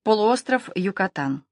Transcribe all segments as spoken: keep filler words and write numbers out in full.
Полуостров Юкатан.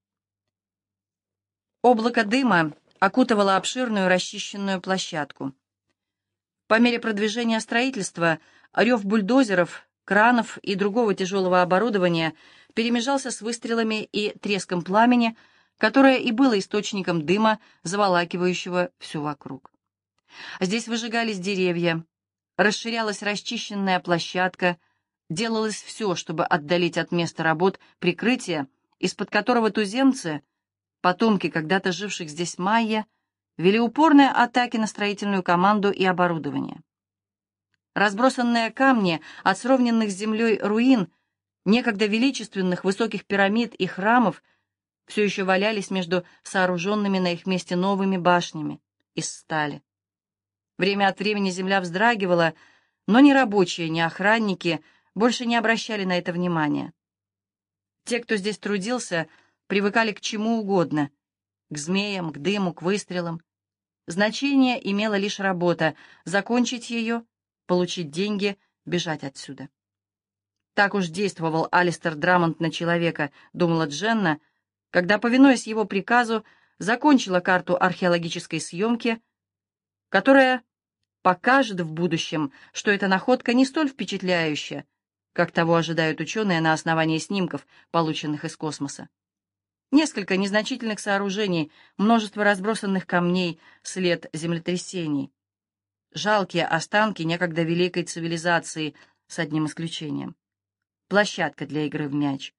Облако дыма окутывало обширную расчищенную площадку. По мере продвижения строительства рев бульдозеров, кранов и другого тяжелого оборудования перемежался с выстрелами и треском пламени, которое и было источником дыма, заволакивающего всю вокруг. Здесь выжигались деревья, расширялась расчищенная площадка, делалось все, чтобы отдалить от места работ прикрытие, из-под которого туземцы, потомки когда-то живших здесь майя, вели упорные атаки на строительную команду и оборудование. Разбросанные камни от сровненных с землей руин, некогда величественных высоких пирамид и храмов, все еще валялись между сооруженными на их месте новыми башнями из стали. Время от времени земля вздрагивала, но ни рабочие, ни охранники больше не обращали на это внимания. Те, кто здесь трудился, привыкали к чему угодно — к змеям, к дыму, к выстрелам. Значение имела лишь работа — закончить ее, получить деньги, бежать отсюда. Так уж действовал Алистер Драмонт на человека, думала Дженна, когда, повинуясь его приказу, закончила карту археологической съемки, которая покажет в будущем, что эта находка не столь впечатляющая, как того ожидают ученые на основании снимков, полученных из космоса. Несколько незначительных сооружений, множество разбросанных камней, след землетрясений. Жалкие останки некогда великой цивилизации, с одним исключением. Площадка для игры в мяч.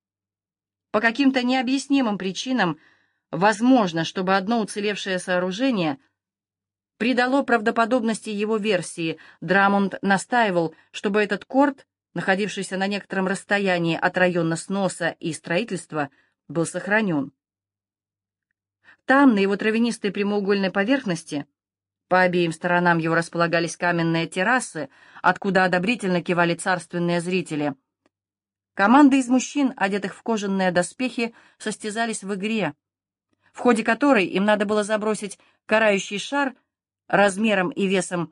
По каким-то необъяснимым причинам возможно, чтобы одно уцелевшее сооружение придало правдоподобности его версии. Драмонт настаивал, чтобы этот корт, находившийся на некотором расстоянии от района сноса и строительства, был сохранен. Там, на его травянистой прямоугольной поверхности, по обеим сторонам его располагались каменные террасы, откуда одобрительно кивали царственные зрители. Команды из мужчин, одетых в кожаные доспехи, состязались в игре, в ходе которой им надо было забросить карающий шар размером и весом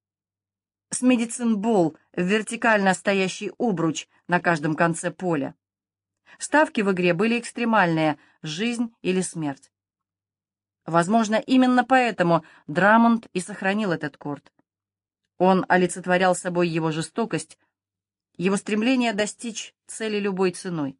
с медицинбол в вертикально стоящий обруч на каждом конце поля. Ставки в игре были экстремальные — жизнь или смерть. Возможно, именно поэтому Драмонт и сохранил этот корт. Он олицетворял собой его жестокость, его стремление достичь цели любой ценой.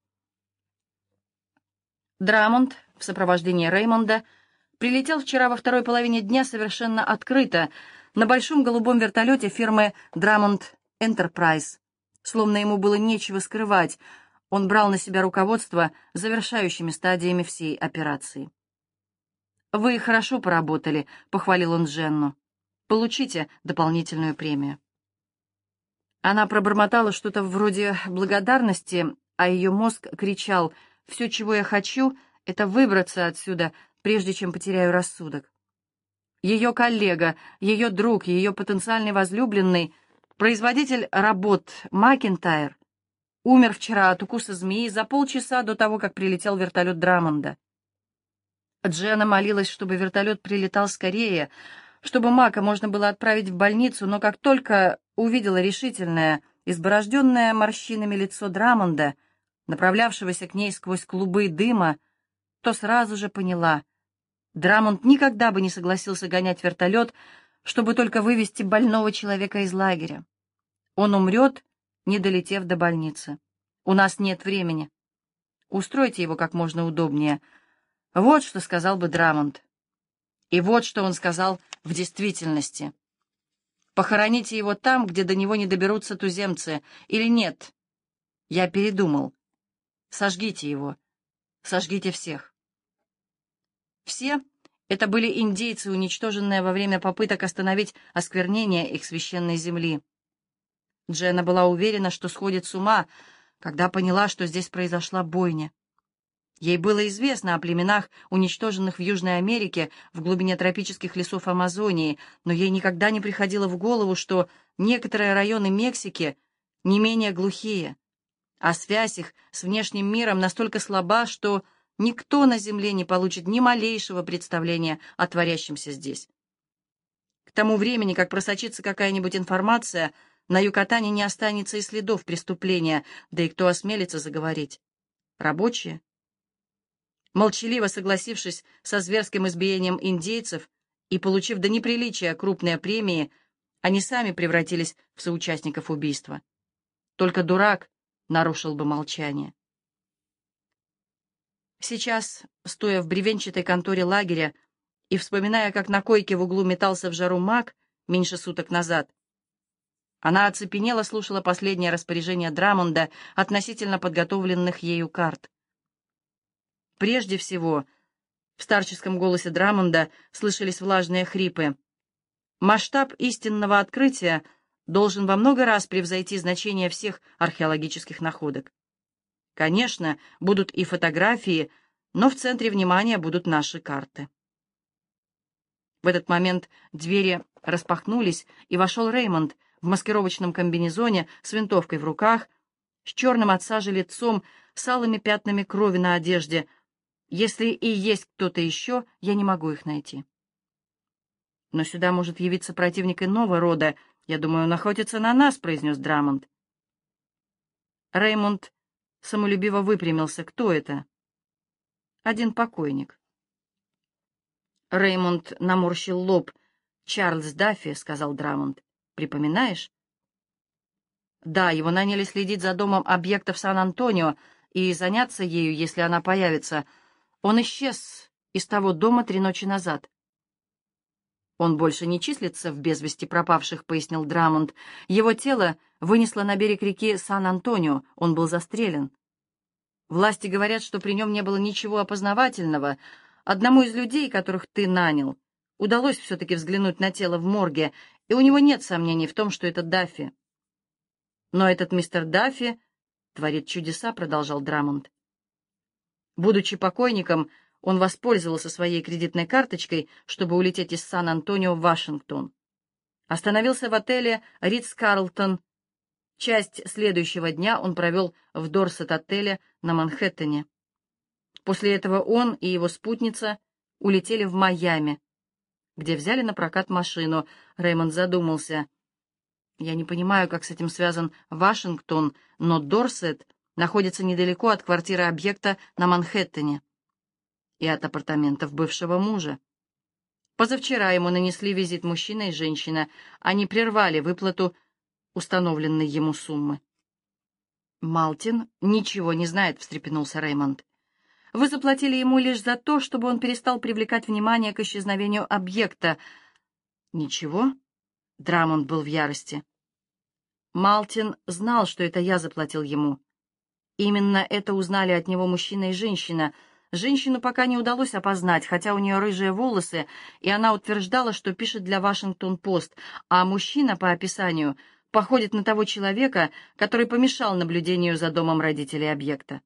Драмонт в сопровождении Реймонда прилетел вчера во второй половине дня совершенно открыто на большом голубом вертолете фирмы Драмонт Энтерпрайз. Словно ему было нечего скрывать, он брал на себя руководство завершающими стадиями всей операции. «Вы хорошо поработали», — похвалил он Дженну. «Получите дополнительную премию». Она пробормотала что-то вроде благодарности, а ее мозг кричал: «Все, чего я хочу, это выбраться отсюда, прежде чем потеряю рассудок». Ее коллега, ее друг, ее потенциальный возлюбленный, производитель работ Макентайр, умер вчера от укуса змеи за полчаса до того, как прилетел вертолет Драмонда. Дженна молилась, чтобы вертолет прилетал скорее, чтобы Мака можно было отправить в больницу, но как только увидела решительное, изборожденное морщинами лицо Драмонда, направлявшегося к ней сквозь клубы дыма, то сразу же поняла: Драмонт никогда бы не согласился гонять вертолет, чтобы только вывести больного человека из лагеря. Он умрет, не долетев до больницы. У нас нет времени. Устройте его как можно удобнее. Вот что сказал бы Драмонт. И вот что он сказал в действительности. Похороните его там, где до него не доберутся туземцы. Или нет? Я передумал. Сожгите его. Сожгите всех. Все это были индейцы, уничтоженные во время попыток остановить осквернение их священной земли. Дженна была уверена, что сходит с ума, когда поняла, что здесь произошла бойня. Ей было известно о племенах, уничтоженных в Южной Америке, в глубине тропических лесов Амазонии, но ей никогда не приходило в голову, что некоторые районы Мексики не менее глухие, а связь их с внешним миром настолько слаба, что никто на земле не получит ни малейшего представления о творящемся здесь. К тому времени, как просочится какая-нибудь информация, на Юкатане не останется и следов преступления, да и кто осмелится заговорить. Рабочие? Молчаливо согласившись со зверским избиением индейцев и получив до неприличия крупные премии, они сами превратились в соучастников убийства. Только дурак нарушил бы молчание. Сейчас, стоя в бревенчатой конторе лагеря и вспоминая, как на койке в углу метался в жару маг меньше суток назад, она оцепенела слушала последнее распоряжение Драмонда относительно подготовленных ею карт. Прежде всего, в старческом голосе Драмонда слышались влажные хрипы. Масштаб истинного открытия должен во много раз превзойти значение всех археологических находок. Конечно, будут и фотографии, но в центре внимания будут наши карты. В этот момент двери распахнулись, и вошел Реймонд в маскировочном комбинезоне с винтовкой в руках, с черным от сажи лицом, с алыми пятнами крови на одежде. Если и есть кто-то еще, я не могу их найти. Но сюда может явиться противник иного рода. Я думаю, он охотится на нас, — произнес Драмонд. Реймонд самолюбиво выпрямился. Кто это? Один покойник. Реймонд наморщил лоб. «Чарльз Даффи», — сказал Драмонд. «Припоминаешь?» «Да, его наняли следить за домом объекта в Сан-Антонио и заняться ею, если она появится. Он исчез из того дома три ночи назад». «Он больше не числится в без вести пропавших», — пояснил Драмонд. «Его тело вынесло на берег реки Сан-Антонио, он был застрелен. Власти говорят, что при нем не было ничего опознавательного. Одному из людей, которых ты нанял, удалось все-таки взглянуть на тело в морге, и у него нет сомнений в том, что это Даффи». «Но этот мистер Даффи творит чудеса», — продолжал Драмонд. «Будучи покойником, он воспользовался своей кредитной карточкой, чтобы улететь из Сан-Антонио в Вашингтон. Остановился в отеле «Ритц-Карлтон». Часть следующего дня он провел в Дорсет-отеле на Манхэттене. После этого он и его спутница улетели в Майами, где взяли на прокат машину. Реймонд задумался. «Я не понимаю, как с этим связан Вашингтон, но Дорсет находится недалеко от квартиры объекта на Манхэттене и от апартаментов бывшего мужа. Позавчера ему нанесли визит мужчина и женщина. Они прервали выплату установленной ему суммы». «Малтин ничего не знает», — встрепенулся Реймонд. «Вы заплатили ему лишь за то, чтобы он перестал привлекать внимание к исчезновению объекта». «Ничего?» — Драмонд был в ярости. «Малтин знал, что это я заплатил ему. Именно это узнали от него мужчина и женщина. Женщину пока не удалось опознать, хотя у нее рыжие волосы, и она утверждала, что пишет для «Вашингтон-Пост», а мужчина, по описанию, походит на того человека, который помешал наблюдению за домом родителей объекта».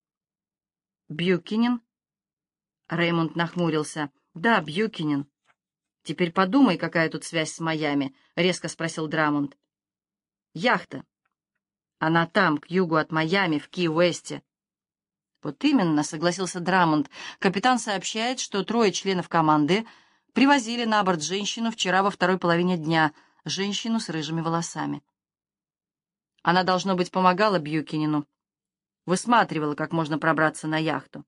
«Бьюкинен?» Реймонд нахмурился. «Да, Бьюкинен». «Теперь подумай, какая тут связь с Майами», — резко спросил Драмонд. «Яхта. Она там, к югу от Майами, в Ки-Уэсте». «Вот именно», — согласился Драмонд. «Капитан сообщает, что трое членов команды привозили на борт женщину вчера во второй половине дня, женщину с рыжими волосами. Она, должно быть, помогала Бьюкинену, высматривала, как можно пробраться на яхту».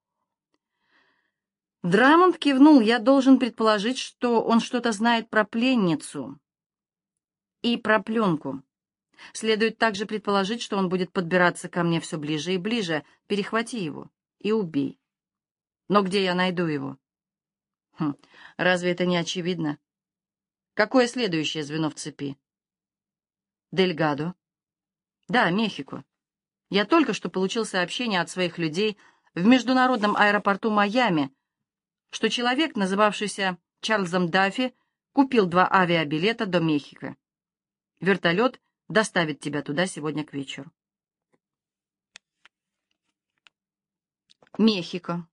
Драмонд кивнул. «Я должен предположить, что он что-то знает про пленницу и про пленку. Следует также предположить, что он будет подбираться ко мне все ближе и ближе. Перехвати его и убей. Но где я найду его?» Хм, разве это не очевидно? Какое следующее звено в цепи? Дельгадо. Да, Мехико. Я только что получил сообщение от своих людей в международном аэропорту Майами, что человек, называвшийся Чарльзом Даффи, купил два авиабилета до Мехико. Вертолет доставит тебя туда сегодня к вечеру. Мехико.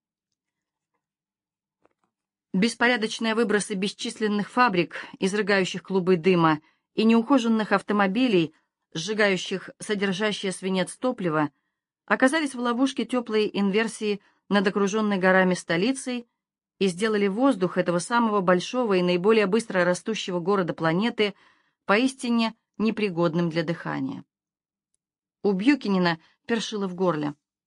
Беспорядочные выбросы бесчисленных фабрик, изрыгающих клубы дыма, и неухоженных автомобилей, сжигающих содержащее свинец топливо, оказались в ловушке теплой инверсии над окруженной горами столицей и сделали воздух этого самого большого и наиболее быстро растущего города планеты поистине непригодным для дыхания. У Бьюкинена першило в горле.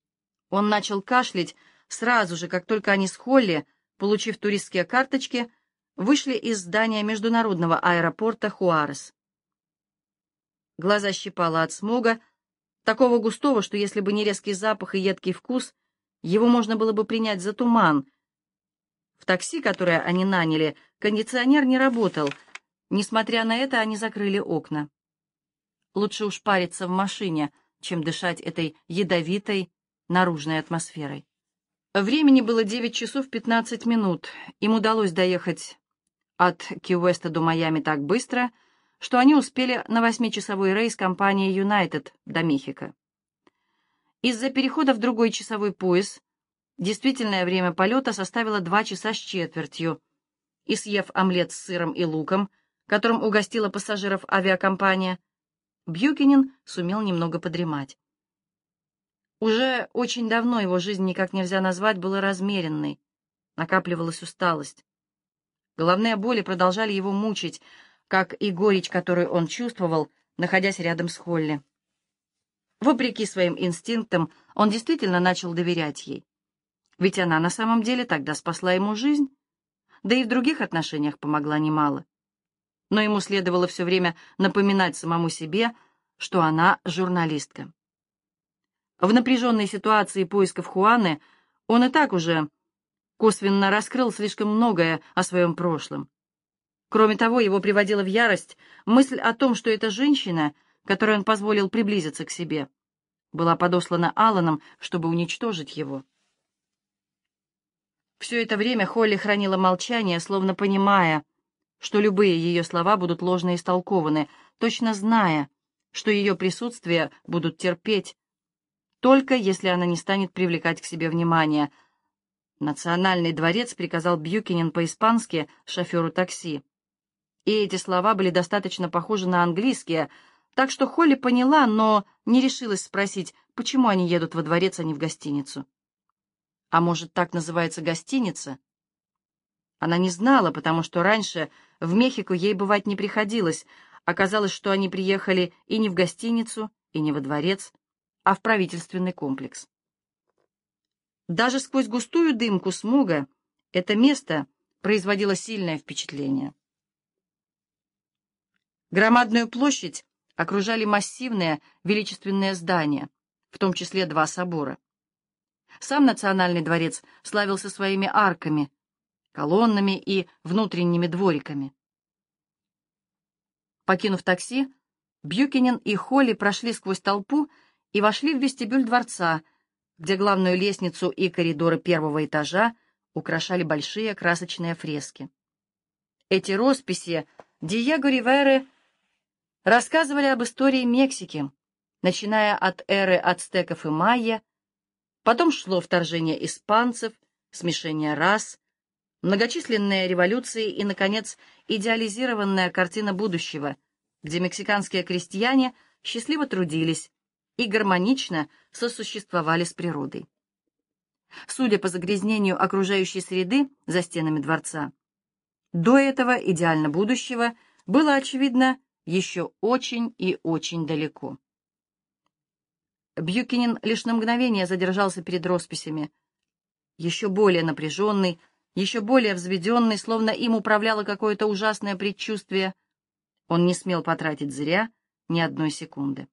Он начал кашлять сразу же, как только они с Холли, получив туристские карточки, вышли из здания международного аэропорта Хуарес. Глаза щипало от смога, такого густого, что если бы не резкий запах и едкий вкус, его можно было бы принять за туман. В такси, которое они наняли, кондиционер не работал. Несмотря на это, они закрыли окна. Лучше уж париться в машине, чем дышать этой ядовитой наружной атмосферой. Времени было девять часов пятнадцать минут. Им удалось доехать от Ки-Уэста до Майами так быстро, что они успели на восьмичасовой рейс компании United до Мехико. Из-за перехода в другой часовой пояс действительное время полета составило два часа с четвертью, и, съев омлет с сыром и луком, которым угостила пассажиров авиакомпания, Бьюкенен сумел немного подремать. Уже очень давно его жизнь никак нельзя назвать была размеренной, накапливалась усталость. Головные боли продолжали его мучить, как и горечь, которую он чувствовал, находясь рядом с Холли. Вопреки своим инстинктам, он действительно начал доверять ей. Ведь она на самом деле тогда спасла ему жизнь, да и в других отношениях помогла немало. Но ему следовало все время напоминать самому себе, что она журналистка. В напряженной ситуации поисков Хуаны он и так уже косвенно раскрыл слишком многое о своем прошлом. Кроме того, его приводила в ярость мысль о том, что эта женщина, которой он позволил приблизиться к себе, была подослана Алланом, чтобы уничтожить его. Все это время Холли хранила молчание, словно понимая, что любые ее слова будут ложно истолкованы, точно зная, что ее присутствие будут терпеть, только если она не станет привлекать к себе внимание. «Национальный дворец», — приказал Бьюкенен по-испански шоферу такси. И эти слова были достаточно похожи на английские, так что Холли поняла, но не решилась спросить, почему они едут во дворец, а не в гостиницу. А может, так называется гостиница? Она не знала, потому что раньше в Мехико ей бывать не приходилось. Оказалось, что они приехали и не в гостиницу, и не во дворец, а в правительственный комплекс. Даже сквозь густую дымку смога это место производило сильное впечатление. Громадную площадь окружали массивные величественные здания, в том числе два собора. Сам Национальный дворец славился своими арками, колоннами и внутренними двориками. Покинув такси, Бьюкенен и Холли прошли сквозь толпу и вошли в вестибюль дворца, где главную лестницу и коридоры первого этажа украшали большие красочные фрески. Эти росписи Диего Риверы рассказывали об истории Мексики, начиная от эры ацтеков и майя, потом шло вторжение испанцев, смешение рас, многочисленные революции и, наконец, идеализированная картина будущего, где мексиканские крестьяне счастливо трудились и гармонично сосуществовали с природой. Судя по загрязнению окружающей среды за стенами дворца, до этого идеально будущего было, очевидно, еще очень и очень далеко. Бьюкенен лишь на мгновение задержался перед росписями, еще более напряженный, еще более взведенный, словно им управляло какое-то ужасное предчувствие. Он не смел потратить зря ни одной секунды.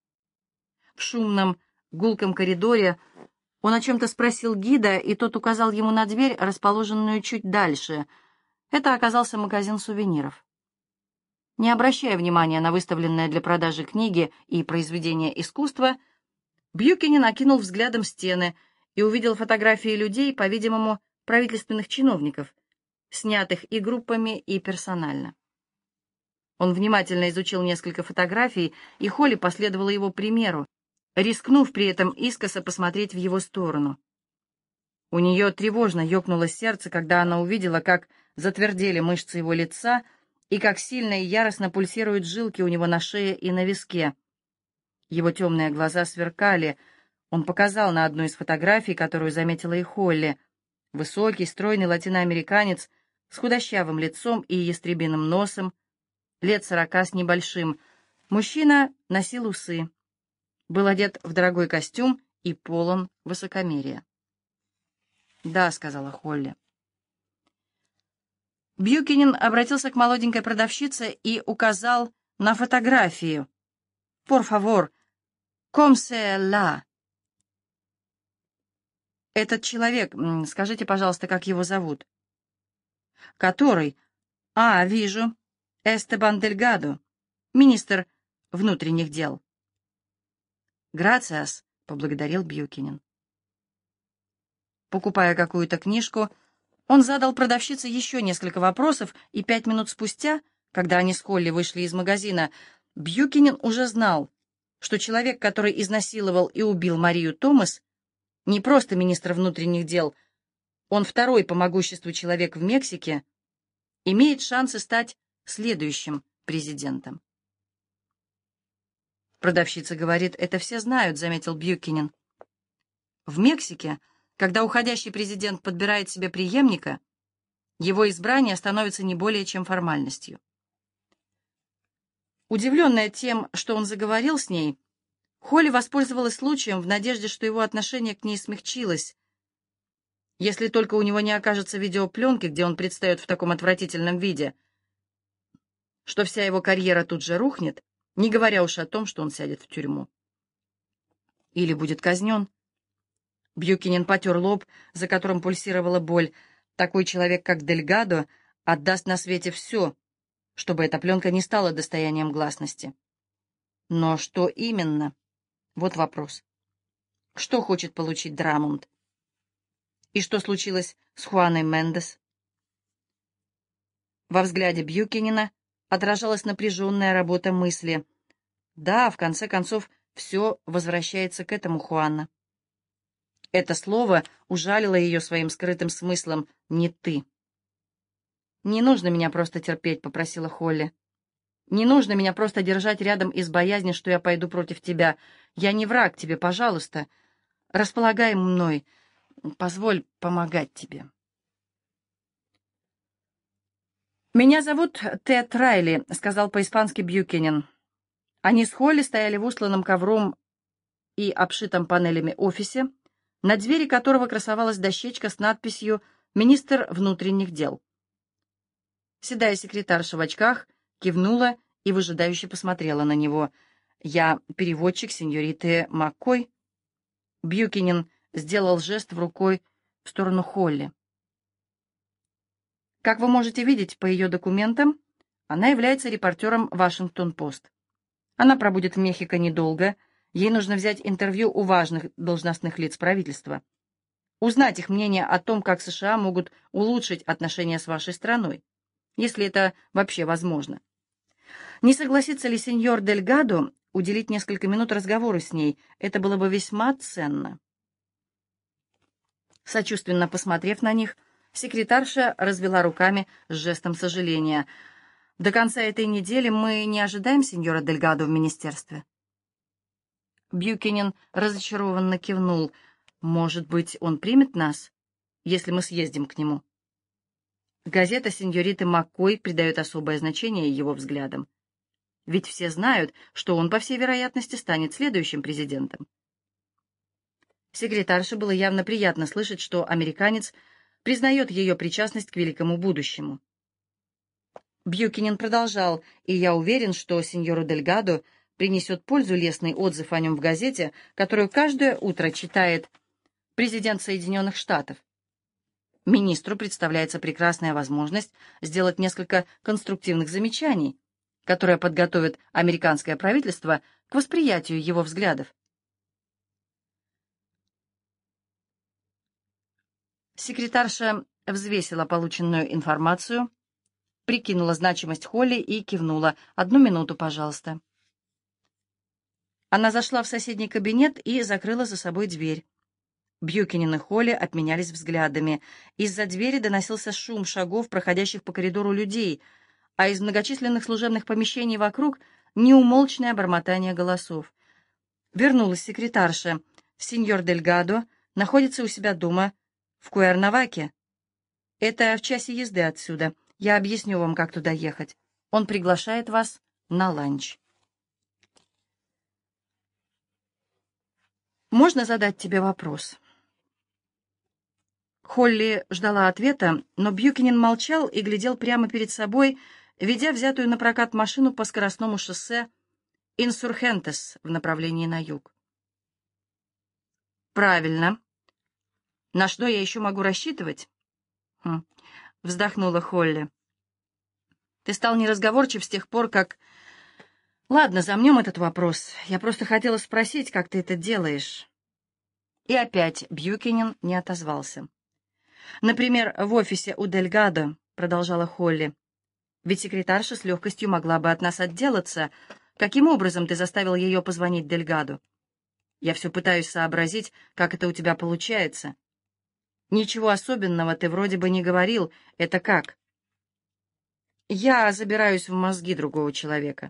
В шумном, гулком коридоре он о чем-то спросил гида, и тот указал ему на дверь, расположенную чуть дальше. Это оказался магазин сувениров. Не обращая внимания на выставленные для продажи книги и произведения искусства, Бьюкенен окинул взглядом стены и увидел фотографии людей, по-видимому, правительственных чиновников, снятых и группами, и персонально. Он внимательно изучил несколько фотографий, и Холли последовала его примеру, рискнув при этом искоса посмотреть в его сторону. У нее тревожно ёкнуло сердце, когда она увидела, как затвердели мышцы его лица и как сильно и яростно пульсируют жилки у него на шее и на виске. Его темные глаза сверкали. Он показал на одну из фотографий, которую заметила и Холли. Высокий, стройный латиноамериканец с худощавым лицом и ястребиным носом, лет сорока с небольшим. Мужчина носил усы, был одет в дорогой костюм и полон высокомерия. «Да», — сказала Холли. Бьюкинен обратился к молоденькой продавщице и указал на фотографию. «Por favor, comme c'est là?» «Этот человек, м, скажите, пожалуйста, как его зовут?» «Который? А, вижу. Эстебан Дельгадо, министр внутренних дел». «Грациас», — поблагодарил Бьюкинен. Покупая какую-то книжку, он задал продавщице еще несколько вопросов, и пять минут спустя, когда они с Холли вышли из магазина, Бьюкинен уже знал, что человек, который изнасиловал и убил Марию Томас, не просто министр внутренних дел, он второй по могуществу человек в Мексике, имеет шансы стать следующим президентом. «Продавщица говорит, это все знают», — заметил Бьюкинен. «В Мексике, когда уходящий президент подбирает себе преемника, его избрание становится не более чем формальностью». Удивленная тем, что он заговорил с ней, Холли воспользовалась случаем в надежде, что его отношение к ней смягчилось. Если только у него не окажется видеопленки, где он предстает в таком отвратительном виде, что вся его карьера тут же рухнет, не говоря уж о том, что он сядет в тюрьму. Или будет казнен. Бьюкинен потер лоб, за которым пульсировала боль. Такой человек, как Дельгадо, отдаст на свете все, чтобы эта пленка не стала достоянием гласности. Но что именно? Вот вопрос. Что хочет получить Драмонт? И что случилось с Хуаной Мендес? Во взгляде Бьюкинена отражалась напряженная работа мысли. Да, в конце концов, все возвращается к этому Хуана. Это слово ужалило ее своим скрытым смыслом «не ты». «Не нужно меня просто терпеть», — попросила Холли. «Не нужно меня просто держать рядом из боязни, что я пойду против тебя. Я не враг тебе, пожалуйста. Располагай мной. Позволь помогать тебе». «Меня зовут Тед Райли», — сказал по-испански Бьюкинен. Они с Холли стояли в устланном ковром и обшитом панелями офисе, на двери которого красовалась дощечка с надписью «Министр внутренних дел». Седая секретарша в очках кивнула и выжидающе посмотрела на него. «Я переводчик сеньориты Маккой». Бьюкинен сделал жест в рукой в сторону Холли. Как вы можете видеть по ее документам, она является репортером «Вашингтон-Пост». Она пробудет в Мехико недолго, ей нужно взять интервью у важных должностных лиц правительства, узнать их мнение о том, как США могут улучшить отношения с вашей страной, если это вообще возможно. Не согласится ли сеньор Дельгадо уделить несколько минут разговору с ней? Это было бы весьма ценно. Сочувственно посмотрев на них, секретарша развела руками с жестом сожаления. «До конца этой недели мы не ожидаем сеньора Дельгадо в министерстве?» Бьюкинен разочарованно кивнул. «Может быть, он примет нас, если мы съездим к нему?» Газета сеньориты Маккой придает особое значение его взглядам. Ведь все знают, что он, по всей вероятности, станет следующим президентом. Секретарше было явно приятно слышать, что американец признает ее причастность к великому будущему. Бьюкинен продолжал, и я уверен, что сеньору Дельгадо принесет пользу лестный отзыв о нем в газете, которую каждое утро читает президент Соединенных Штатов. Министру представляется прекрасная возможность сделать несколько конструктивных замечаний, которые подготовят американское правительство к восприятию его взглядов. Секретарша взвесила полученную информацию, прикинула значимость Холли и кивнула. «Одну минуту, пожалуйста». Она зашла в соседний кабинет и закрыла за собой дверь. Бьюкинен и Холли обменялись взглядами. Из-за двери доносился шум шагов, проходящих по коридору людей, а из многочисленных служебных помещений вокруг — неумолчное бормотание голосов. Вернулась секретарша. «Сеньор Дельгадо находится у себя дома в Куэрнаваке. Это в часе езды отсюда. Я объясню вам, как туда ехать. Он приглашает вас на ланч». Можно задать тебе вопрос?» Холли ждала ответа, но Бьюкенен молчал и глядел прямо перед собой, ведя взятую на прокат машину по скоростному шоссе Инсурхентес в направлении на юг. «Правильно. На что я еще могу рассчитывать?» хм, вздохнула Холли. «Ты стал неразговорчив с тех пор, как...» «Ладно, замнем этот вопрос. Я просто хотела спросить, как ты это делаешь». И опять Бьюкенен не отозвался. «Например, в офисе у Дельгадо», — продолжала Холли. «Ведь секретарша с легкостью могла бы от нас отделаться. Каким образом ты заставил ее позвонить Дельгадо? Я все пытаюсь сообразить, как это у тебя получается. Ничего особенного ты вроде бы не говорил. Это как?» «Я забираюсь в мозги другого человека».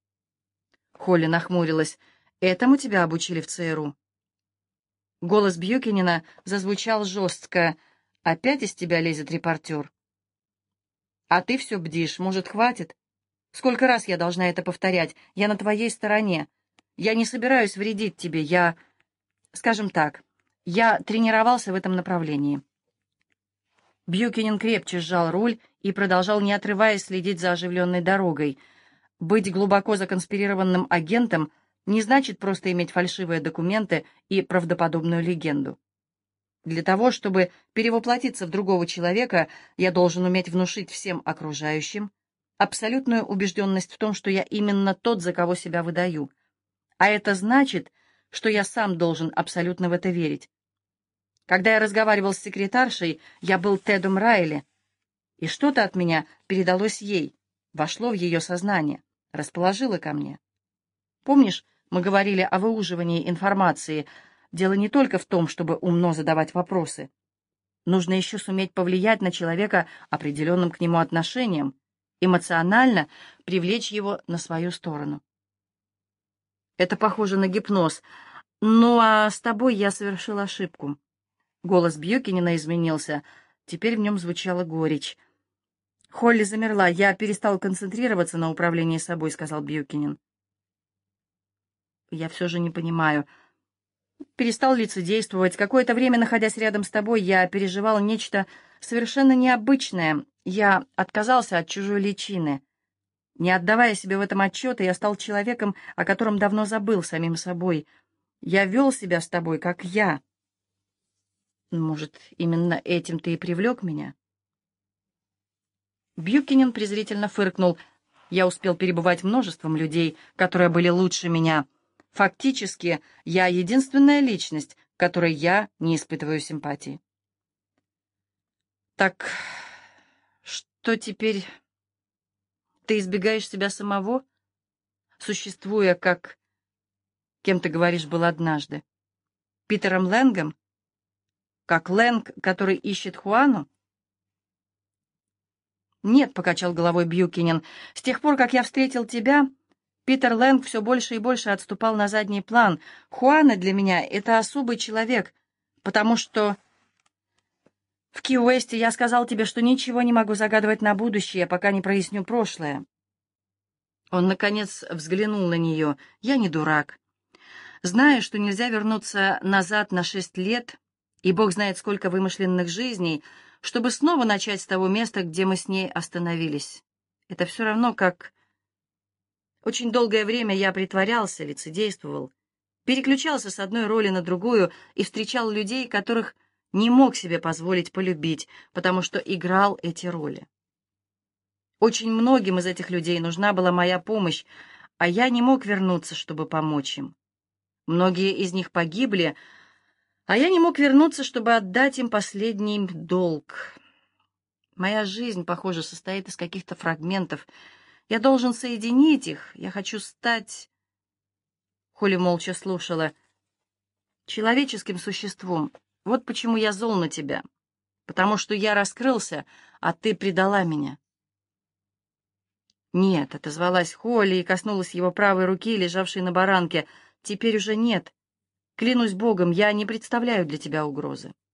Холли нахмурилась. «Этому тебя обучили в ЦРУ?» Голос Бьюкенена зазвучал жестко. «Опять из тебя лезет репортер?» «А ты все бдишь. Может, хватит? Сколько раз я должна это повторять? Я на твоей стороне. Я не собираюсь вредить тебе. Я... Скажем так, я тренировался в этом направлении». Бьюкенен крепче сжал руль и продолжал, не отрываясь, следить за оживленной дорогой. Быть глубоко законспирированным агентом не значит просто иметь фальшивые документы и правдоподобную легенду. Для того, чтобы перевоплотиться в другого человека, я должен уметь внушить всем окружающим абсолютную убежденность в том, что я именно тот, за кого себя выдаю. А это значит, что я сам должен абсолютно в это верить. Когда я разговаривал с секретаршей, я был Тедом Райли, и что-то от меня передалось ей, вошло в ее сознание, расположило ко мне. Помнишь, мы говорили о выуживании информации? Дело не только в том, чтобы умно задавать вопросы. Нужно еще суметь повлиять на человека определенным к нему отношением, эмоционально привлечь его на свою сторону. Это похоже на гипноз. Ну, а с тобой я совершил ошибку. Голос Бьюкенена изменился. Теперь в нем звучала горечь. Холли замерла. «Я перестал концентрироваться на управлении собой», — сказал Бьюкенен. «Я все же не понимаю. Перестал лицедействовать. Какое-то время, находясь рядом с тобой, я переживал нечто совершенно необычное. Я отказался от чужой личины. Не отдавая себе в этом отчета, я стал человеком, о котором давно забыл самим собой. Я вел себя с тобой, как я. Может, именно этим ты и привлек меня?» Бьюкенен презрительно фыркнул. «Я успел перебывать множеством людей, которые были лучше меня. Фактически, я единственная личность, к которой я не испытываю симпатии». «Так что теперь? Ты избегаешь себя самого, существуя, как, кем ты говоришь, был однажды? Питером Лэнгом? Как Лэнг, который ищет Хуану?» «Нет», — покачал головой Бьюкенен, — «с тех пор, как я встретил тебя, Питер Лэнг все больше и больше отступал на задний план. Хуана для меня — это особый человек, потому что в Ки-Уэсте я сказал тебе, что ничего не могу загадывать на будущее, пока не проясню прошлое». Он, наконец, взглянул на нее. «Я не дурак. Зная, что нельзя вернуться назад на шесть лет, и Бог знает, сколько вымышленных жизней, чтобы снова начать с того места, где мы с ней остановились. Это все равно, как... Очень долгое время я притворялся, лицедействовал, переключался с одной роли на другую и встречал людей, которых не мог себе позволить полюбить, потому что играл эти роли. Очень многим из этих людей нужна была моя помощь, а я не мог вернуться, чтобы помочь им. Многие из них погибли, а я не мог вернуться, чтобы отдать им последний долг. Моя жизнь, похоже, состоит из каких-то фрагментов. Я должен соединить их. Я хочу стать...» Холли молча слушала. «Человеческим существом. Вот почему я зол на тебя. Потому что я раскрылся, а ты предала меня». «Нет», — отозвалась Холли и коснулась его правой руки, лежавшей на баранке. «Теперь уже нет. Клянусь Богом, я не представляю для тебя угрозы».